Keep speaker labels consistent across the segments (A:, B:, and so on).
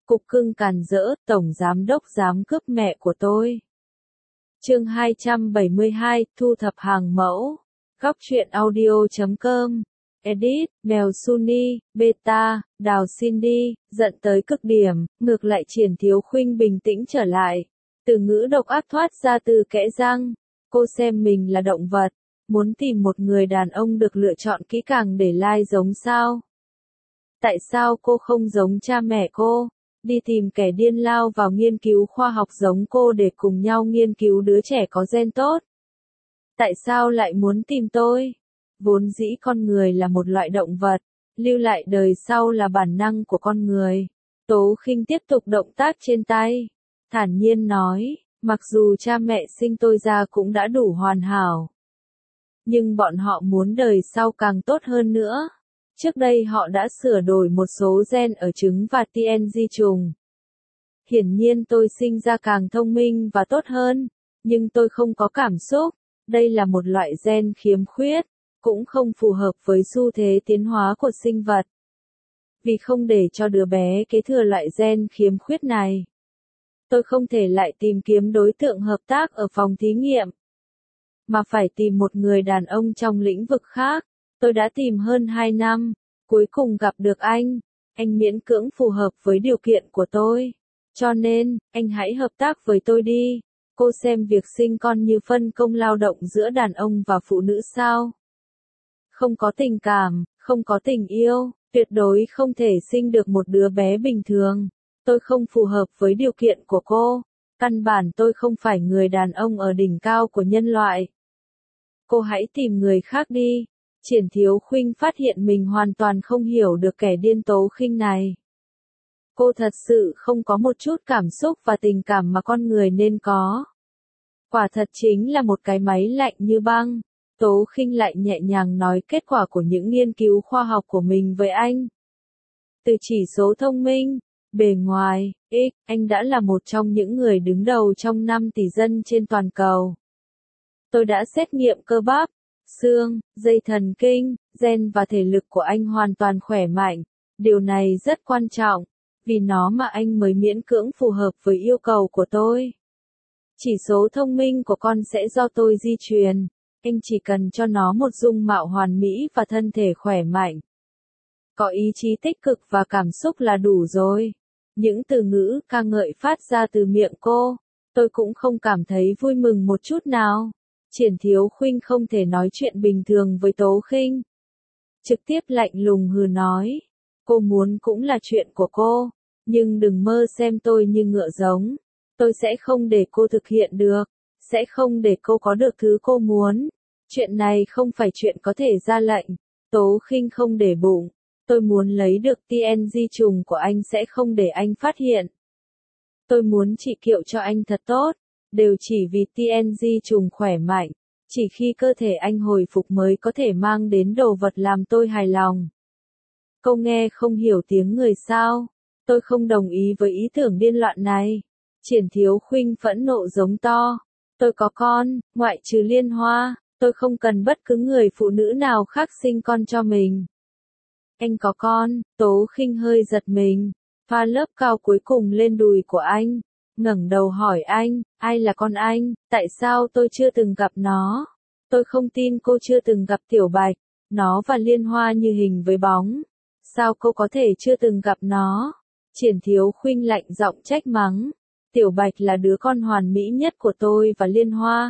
A: Cục cưng càn rỡ, tổng giám đốc dám cướp mẹ của tôi. Chương 272, thu thập hàng mẫu. Góc truyện audio.com. Edit, Mèo Sunny, Beta, Đào Cindy, giận tới cực điểm, ngược lại Triển Thiếu Khuynh bình tĩnh trở lại. Từ ngữ độc ác thoát ra từ kẽ răng. Cô xem mình là động vật, muốn tìm một người đàn ông được lựa chọn kỹ càng để lai giống sao? Tại sao cô không giống cha mẹ cô? Đi tìm kẻ điên lao vào nghiên cứu khoa học giống cô để cùng nhau nghiên cứu đứa trẻ có gen tốt. Tại sao lại muốn tìm tôi? Vốn dĩ con người là một loại động vật, lưu lại đời sau là bản năng của con người. Tố Khinh tiếp tục động tác trên tay, thản nhiên nói, mặc dù cha mẹ sinh tôi ra cũng đã đủ hoàn hảo. Nhưng bọn họ muốn đời sau càng tốt hơn nữa. Trước đây họ đã sửa đổi một số gen ở trứng và TNG trùng. Hiển nhiên tôi sinh ra càng thông minh và tốt hơn, nhưng tôi không có cảm xúc. Đây là một loại gen khiếm khuyết, cũng không phù hợp với xu thế tiến hóa của sinh vật. Vì không để cho đứa bé kế thừa loại gen khiếm khuyết này, tôi không thể lại tìm kiếm đối tượng hợp tác ở phòng thí nghiệm, mà phải tìm một người đàn ông trong lĩnh vực khác. Tôi đã tìm hơn 2 năm, cuối cùng gặp được anh miễn cưỡng phù hợp với điều kiện của tôi. Cho nên, anh hãy hợp tác với tôi đi. Cô xem việc sinh con như phân công lao động giữa đàn ông và phụ nữ sao? Không có tình cảm, không có tình yêu, tuyệt đối không thể sinh được một đứa bé bình thường. Tôi không phù hợp với điều kiện của cô. Căn bản tôi không phải người đàn ông ở đỉnh cao của nhân loại. Cô hãy tìm người khác đi. Triển Thiếu Khuynh phát hiện mình hoàn toàn không hiểu được kẻ điên Tố Khinh này. Cô thật sự không có một chút cảm xúc và tình cảm mà con người nên có. Quả thật chính là một cái máy lạnh như băng. Tố Khinh lại nhẹ nhàng nói kết quả của những nghiên cứu khoa học của mình với anh. Từ chỉ số thông minh, bề ngoài, anh đã là một trong những người đứng đầu trong 5 tỷ dân trên toàn cầu. Tôi đã xét nghiệm cơ bắp, xương, dây thần kinh, gen và thể lực của anh hoàn toàn khỏe mạnh. Điều này rất quan trọng, vì nó mà anh mới miễn cưỡng phù hợp với yêu cầu của tôi. Chỉ số thông minh của con sẽ do tôi di truyền. Anh chỉ cần cho nó một dung mạo hoàn mỹ và thân thể khỏe mạnh. Có ý chí tích cực và cảm xúc là đủ rồi. Những từ ngữ ca ngợi phát ra từ miệng cô, tôi cũng không cảm thấy vui mừng một chút nào. Triển Thiếu Khuynh không thể nói chuyện bình thường với Tố Khinh. Trực tiếp lạnh lùng hừ nói, cô muốn cũng là chuyện của cô, nhưng đừng mơ xem tôi như ngựa giống. Tôi sẽ không để cô thực hiện được, sẽ không để cô có được thứ cô muốn. Chuyện này không phải chuyện có thể ra lệnh. Tố Khinh không để bụng. Tôi muốn lấy được TNG trùng của anh sẽ không để anh phát hiện. Tôi muốn trị liệu cho anh thật tốt, đều chỉ vì TNG trùng khỏe mạnh. Chỉ khi cơ thể anh hồi phục mới có thể mang đến đồ vật làm tôi hài lòng. Câu nghe không hiểu tiếng người sao? Tôi không đồng ý với ý tưởng điên loạn này. Triển Thiếu Khuynh phẫn nộ giống to. Tôi có con, ngoại trừ Liên Hoa, tôi không cần bất cứ người phụ nữ nào khác sinh con cho mình. Anh có con, Tố Khinh hơi giật mình, pha lớp cao cuối cùng lên đùi của anh, ngẩng đầu hỏi anh, ai là con anh, tại sao tôi chưa từng gặp nó? Tôi không tin cô chưa từng gặp Tiểu Bạch, nó và Liên Hoa như hình với bóng. Sao cô có thể chưa từng gặp nó? Triển Thiếu Khuynh lạnh giọng trách mắng. Tiểu Bạch là đứa con hoàn mỹ nhất của tôi và Liên Hoa.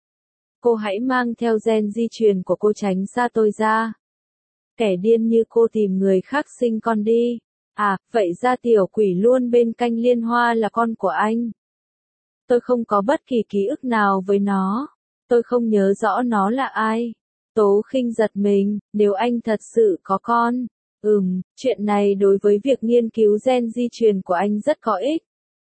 A: Cô hãy mang theo gen di truyền của cô tránh xa tôi ra. Kẻ điên như cô tìm người khác sinh con đi. À, vậy ra tiểu quỷ luôn bên cạnh Liên Hoa là con của anh. Tôi không có bất kỳ ký ức nào với nó. Tôi không nhớ rõ nó là ai. Tố Khinh giật mình, nếu anh thật sự có con. Chuyện này đối với việc nghiên cứu gen di truyền của anh rất có ích.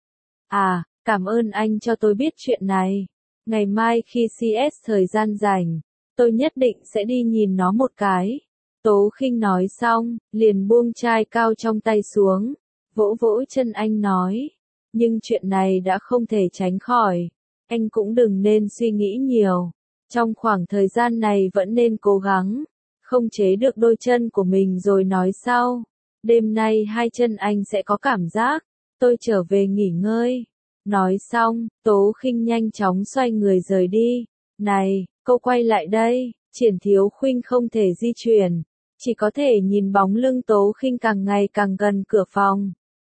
A: À, cảm ơn anh cho tôi biết chuyện này. Ngày mai khi CS thời gian rảnh, tôi nhất định sẽ đi nhìn nó một cái. Tố Khinh nói xong, liền buông chai cao trong tay xuống, vỗ vỗ chân anh nói. Nhưng chuyện này đã không thể tránh khỏi. Anh cũng đừng nên suy nghĩ nhiều. Trong khoảng thời gian này vẫn nên cố gắng. Không chế được đôi chân của mình rồi nói sau. Đêm nay 2 chân anh sẽ có cảm giác. tôi trở về nghỉ ngơi. Nói xong, Tố Khinh nhanh chóng xoay người rời đi. Này, cô quay lại đây. Triển Thiếu Khuynh không thể di chuyển, chỉ có thể nhìn bóng lưng Tố Khinh càng ngày càng gần cửa phòng.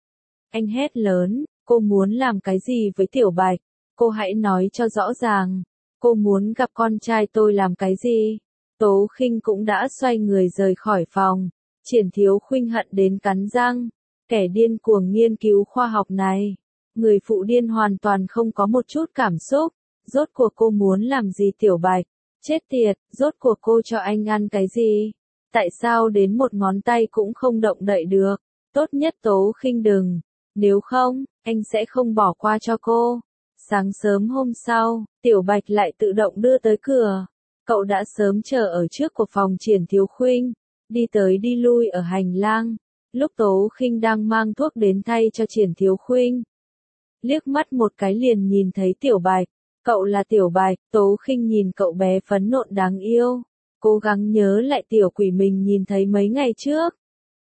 A: Anh hét lớn, cô muốn làm cái gì với Tiểu Bạch? Cô hãy nói cho rõ ràng. Cô muốn gặp con trai tôi làm cái gì? Tố Khinh cũng đã xoay người rời khỏi phòng. Triển Thiếu Khuynh hận đến cắn răng. Kẻ điên cuồng nghiên cứu khoa học này. Người phụ điên hoàn toàn không có một chút cảm xúc. Rốt cuộc cô muốn làm gì Tiểu Bạch? Chết tiệt, rốt cuộc cô cho anh ăn cái gì? Tại sao đến một ngón tay cũng không động đậy được? Tốt nhất Tố Khinh đừng. Nếu không, anh sẽ không bỏ qua cho cô. Sáng sớm hôm sau, Tiểu Bạch lại tự động đưa tới cửa. Cậu đã sớm chờ ở trước của phòng Triển Thiếu Khuynh, đi tới đi lui ở hành lang. Lúc Tố Khinh đang mang thuốc đến thay cho Triển Thiếu Khuynh, liếc mắt một cái liền nhìn thấy Tiểu Bạch. Cậu là Tiểu Bạch. Tố Khinh nhìn cậu bé phấn nộn đáng yêu, cố gắng nhớ lại tiểu quỷ mình nhìn thấy mấy ngày trước.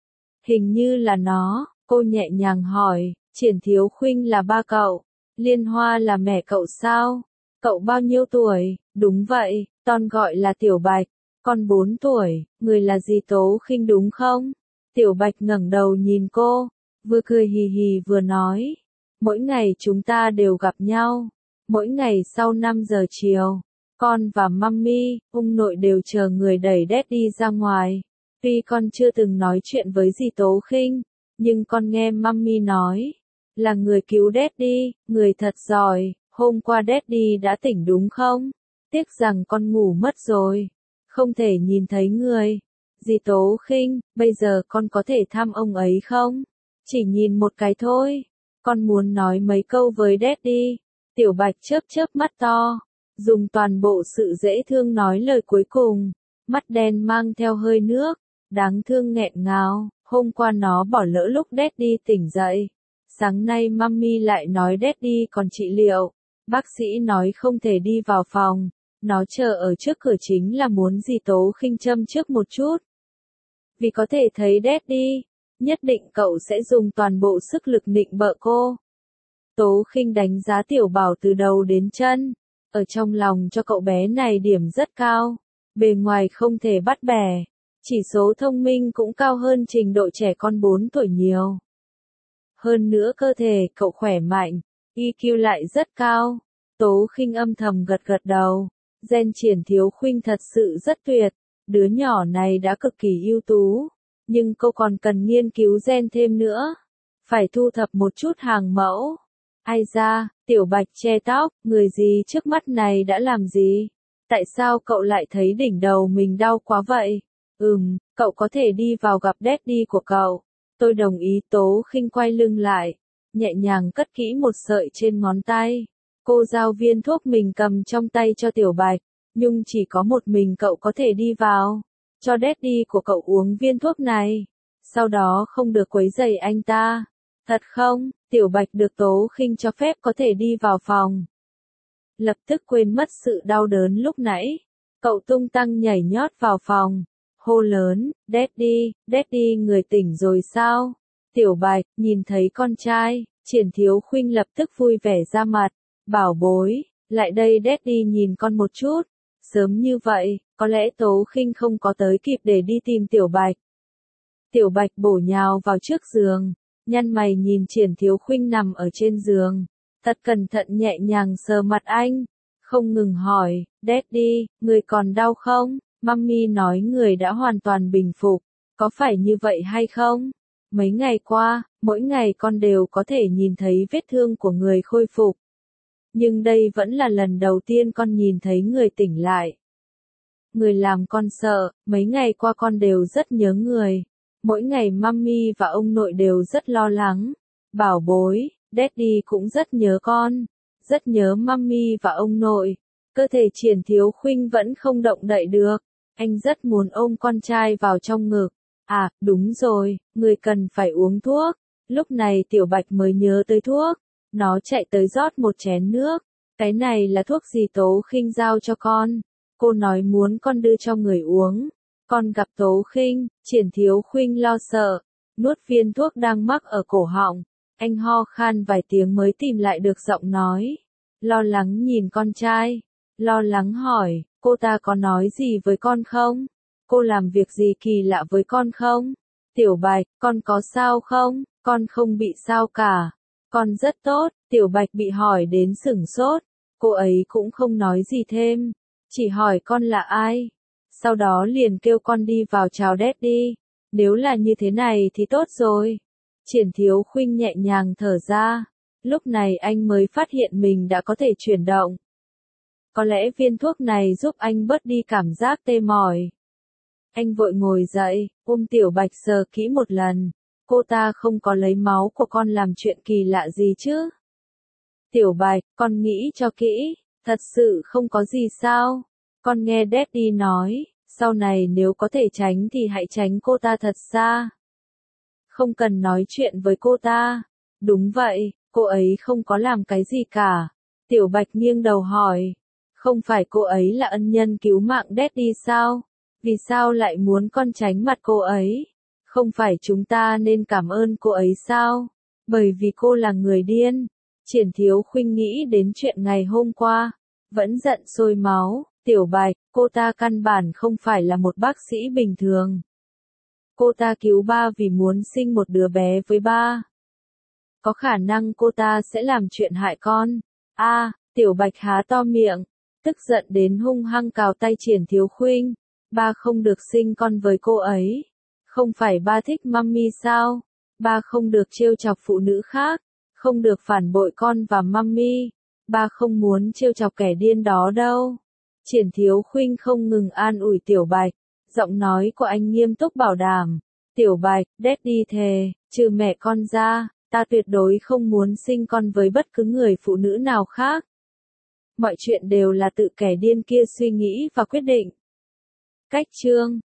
A: Hình như là nó, cô nhẹ nhàng hỏi. Triển Thiếu Khuynh là ba cậu, Liên Hoa là mẹ cậu sao? Cậu bao nhiêu tuổi? Đúng vậy, Ton gọi là Tiểu Bạch, con 4 tuổi, người là gì Tố Khinh đúng không? Tiểu Bạch ngẩng đầu nhìn cô, vừa cười hì hì vừa nói, mỗi ngày chúng ta đều gặp nhau, mỗi ngày sau 5 giờ chiều, con và mummy, ông nội đều chờ người đẩy Daddy ra ngoài. Tuy con chưa từng nói chuyện với dì Tố Khinh, nhưng con nghe mummy nói, là người cứu Daddy, người thật giỏi, hôm qua Daddy đã tỉnh đúng không? Tiếc rằng con ngủ mất rồi, không thể nhìn thấy người. Dì Tố Khinh, bây giờ con có thể thăm ông ấy không? Chỉ nhìn một cái thôi, con muốn nói mấy câu với Daddy. Tiểu Bạch chớp chớp mắt to, dùng toàn bộ sự dễ thương nói lời cuối cùng, mắt đen mang theo hơi nước, đáng thương nghẹn ngào, hôm qua nó bỏ lỡ lúc Daddy tỉnh dậy. Sáng nay mummy lại nói Daddy còn trị liệu, bác sĩ nói không thể đi vào phòng, nó chờ ở trước cửa chính là muốn dì Tố Khinh châm trước một chút. Vì có thể thấy Daddy, nhất định cậu sẽ dùng toàn bộ sức lực nịnh bợ cô. Tố Khinh đánh giá Tiểu Bảo từ đầu đến chân, ở trong lòng cho cậu bé này điểm rất cao, bề ngoài không thể bắt bẻ, chỉ số thông minh cũng cao hơn trình độ trẻ con 4 tuổi nhiều. Hơn nữa cơ thể cậu khỏe mạnh, EQ lại rất cao. Tố Khinh âm thầm gật gật đầu, gen Triển Thiếu Khuynh thật sự rất tuyệt, đứa nhỏ này đã cực kỳ ưu tú, nhưng cô còn cần nghiên cứu gen thêm nữa, phải thu thập một chút hàng mẫu. Ai ra, Tiểu Bạch che tóc, người gì trước mắt này đã làm gì? Tại sao cậu lại thấy đỉnh đầu mình đau quá vậy? Cậu có thể đi vào gặp Daddy của cậu. Tôi đồng ý. Tố Khinh quay lưng lại, nhẹ nhàng cất kỹ một sợi trên ngón tay. Cô giao viên thuốc mình cầm trong tay cho Tiểu Bạch, nhưng chỉ có một mình cậu có thể đi vào. Cho Daddy của cậu uống viên thuốc này, sau đó không được quấy rầy anh ta. Thật không? Tiểu Bạch được Tố Khinh cho phép có thể đi vào phòng. Lập tức quên mất sự đau đớn lúc nãy. Cậu tung tăng nhảy nhót vào phòng, hô lớn, Daddy, Daddy người tỉnh rồi sao? Tiểu Bạch, nhìn thấy con trai, Triển Thiếu Khuynh lập tức vui vẻ ra mặt, bảo bối, lại đây Daddy nhìn con một chút. Sớm như vậy, có lẽ Tố Khinh không có tới kịp để đi tìm Tiểu Bạch. Tiểu Bạch bổ nhào vào trước giường, nhăn mày nhìn Triển Thiếu Khuynh nằm ở trên giường, thật cẩn thận nhẹ nhàng sờ mặt anh, không ngừng hỏi, Daddy, người còn đau không? Mummy nói người đã hoàn toàn bình phục, có phải như vậy hay không? Mấy ngày qua, mỗi ngày con đều có thể nhìn thấy vết thương của người khôi phục. Nhưng đây vẫn là lần đầu tiên con nhìn thấy người tỉnh lại. Người làm con sợ, mấy ngày qua con đều rất nhớ người. Mỗi ngày mummy và ông nội đều rất lo lắng. Bảo bối, Daddy cũng rất nhớ con, rất nhớ mummy và ông nội. Cơ thể Triển Thiếu Khuynh vẫn không động đậy được. Anh rất muốn ôm con trai vào trong ngực. À, đúng rồi, người cần phải uống thuốc. Lúc này Tiểu Bạch mới nhớ tới thuốc. Nó chạy tới rót một chén nước. Cái này là thuốc dì Tố Khinh giao cho con. Cô nói muốn con đưa cho người uống. Con gặp Tố Khinh. Triển Thiếu Khuynh lo sợ, nuốt viên thuốc đang mắc ở cổ họng. Anh ho khan vài tiếng mới tìm lại được giọng nói. Lo lắng nhìn con trai. Lo lắng hỏi, cô ta có nói gì với con không? Cô làm việc gì kỳ lạ với con không? Tiểu Bạch, con có sao không? Con không bị sao cả. Con rất tốt. Tiểu Bạch bị hỏi đến sửng sốt. Cô ấy cũng không nói gì thêm. Chỉ hỏi con là ai. Sau đó liền kêu con đi vào chào Daddy. Nếu là như thế này thì tốt rồi. Triển Thiếu Khuynh nhẹ nhàng thở ra. Lúc này anh mới phát hiện mình đã có thể chuyển động. Có lẽ viên thuốc này giúp anh bớt đi cảm giác tê mỏi. Anh vội ngồi dậy, ôm Tiểu Bạch sờ kỹ một lần. Cô ta không có lấy máu của con làm chuyện kỳ lạ gì chứ? Tiểu Bạch, con nghĩ cho kỹ, thật sự không có gì sao? Con nghe Daddy nói, sau này nếu có thể tránh thì hãy tránh cô ta thật xa. Không cần nói chuyện với cô ta. Đúng vậy, cô ấy không có làm cái gì cả. Tiểu Bạch nghiêng đầu hỏi. Không phải cô ấy là ân nhân cứu mạng Daddy sao? Vì sao lại muốn con tránh mặt cô ấy? Không phải chúng ta nên cảm ơn cô ấy sao? Bởi vì cô là người điên. Triển Thiếu Khuynh nghĩ đến chuyện ngày hôm qua. Vẫn giận sôi máu. Tiểu Bạch, cô ta căn bản không phải là một bác sĩ bình thường. Cô ta cứu ba vì muốn sinh một đứa bé với ba. Có khả năng cô ta sẽ làm chuyện hại con. Tiểu Bạch há to miệng, tức giận đến hung hăng cào tay Triển Thiếu Khuynh. Ba không được sinh con với cô ấy. Không phải ba thích mummy sao? Ba không được trêu chọc phụ nữ khác. Không được phản bội con và mummy. Ba không muốn trêu chọc kẻ điên đó đâu. Triển Thiếu Khuynh không ngừng an ủi Tiểu Bạch. Giọng nói của anh nghiêm túc bảo đảm. Tiểu Bạch, Daddy thề, trừ mẹ con ra, ta tuyệt đối không muốn sinh con với bất cứ người phụ nữ nào khác. Mọi chuyện đều là tự kẻ điên kia suy nghĩ và quyết định. Cách chương